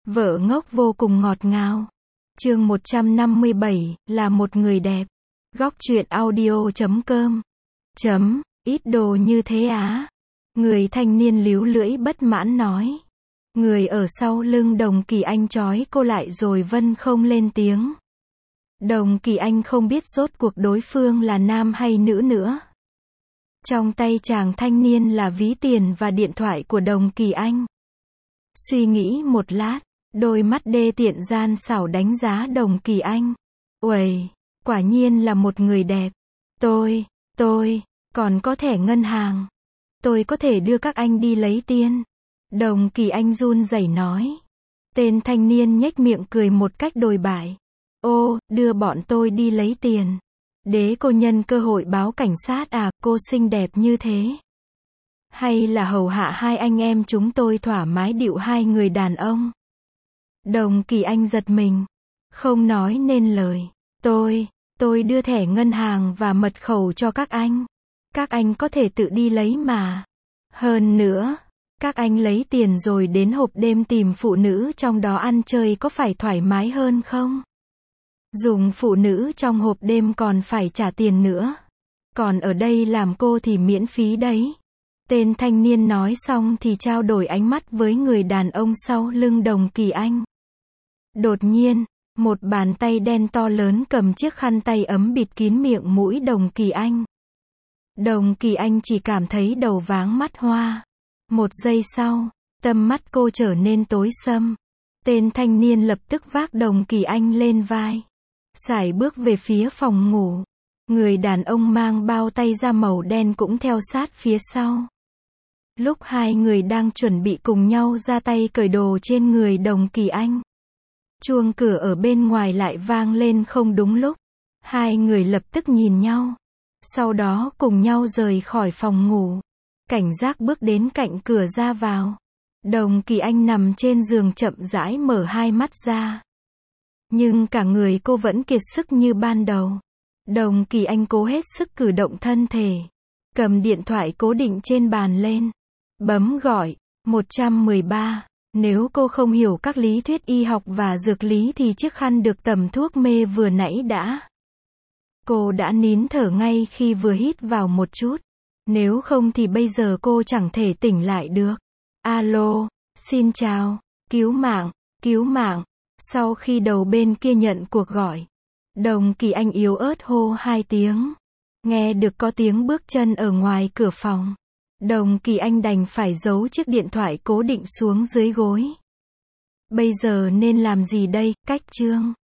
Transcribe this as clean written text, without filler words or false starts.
Vợ ngốc vô cùng ngọt ngào. Chương 157, là một người đẹp. Góc truyện audio.com. Ít đồ như thế á? Người thanh niên líu lưỡi bất mãn nói. Người ở sau lưng Đồng Kỳ Anh trói cô lại rồi Vân không lên tiếng. Đồng Kỳ Anh không biết rốt cuộc đối phương là nam hay nữ nữa. Trong tay chàng thanh niên là ví tiền và điện thoại của Đồng Kỳ Anh. Suy nghĩ một lát, đôi mắt đê tiện gian xảo đánh giá Đồng Kỳ Anh. Uầy, quả nhiên là một người đẹp. Tôi, còn có thẻ ngân hàng. Tôi có thể đưa các anh đi lấy tiền. Đồng Kỳ Anh run rẩy nói. Tên thanh niên nhếch miệng cười một cách đồi bại. Ô, đưa bọn tôi đi lấy tiền. Đế cô nhân cơ hội báo cảnh sát à, cô xinh đẹp như thế. Hay là hầu hạ hai anh em chúng tôi thoải mái điệu hai người đàn ông. Đồng Kỳ Anh giật mình. Không nói nên lời. Tôi đưa thẻ ngân hàng và mật khẩu cho các anh. Các anh có thể tự đi lấy mà. Hơn nữa, các anh lấy tiền rồi đến hộp đêm tìm phụ nữ trong đó ăn chơi có phải thoải mái hơn không? Dùng phụ nữ trong hộp đêm còn phải trả tiền nữa. Còn ở đây làm cô thì miễn phí đấy. Tên thanh niên nói xong thì trao đổi ánh mắt với người đàn ông sau lưng Đồng Kỳ Anh. Đột nhiên, một bàn tay đen to lớn cầm chiếc khăn tay ấm bịt kín miệng mũi Đồng Kỳ Anh. Đồng Kỳ Anh chỉ cảm thấy đầu váng mắt hoa. Một giây sau, tầm mắt cô trở nên tối sầm. Tên thanh niên lập tức vác Đồng Kỳ Anh lên vai. Sải bước về phía phòng ngủ. Người đàn ông mang bao tay da màu đen cũng theo sát phía sau. Lúc hai người đang chuẩn bị cùng nhau ra tay cởi đồ trên người Đồng Kỳ Anh, chuông cửa ở bên ngoài lại vang lên không đúng lúc. Hai người lập tức nhìn nhau. Sau đó cùng nhau rời khỏi phòng ngủ. Cảnh giác bước đến cạnh cửa ra vào. Đồng Kỳ Anh nằm trên giường chậm rãi mở hai mắt ra. Nhưng cả người cô vẫn kiệt sức như ban đầu. Đồng Kỳ Anh cố hết sức cử động thân thể. Cầm điện thoại cố định trên bàn lên. Bấm gọi, 113. Nếu cô không hiểu các lý thuyết y học và dược lý thì chiếc khăn được tẩm thuốc mê vừa nãy cô đã nín thở ngay khi vừa hít vào một chút. Nếu không thì bây giờ cô chẳng thể tỉnh lại được. Alo, xin chào, cứu mạng. Sau khi đầu bên kia nhận cuộc gọi, Đồng Kỳ Anh yếu ớt hô hai tiếng. Nghe được có tiếng bước chân ở ngoài cửa phòng. Đồng Kỳ Anh đành phải giấu chiếc điện thoại cố định xuống dưới gối. Bây giờ nên làm gì đây, Cách Trương?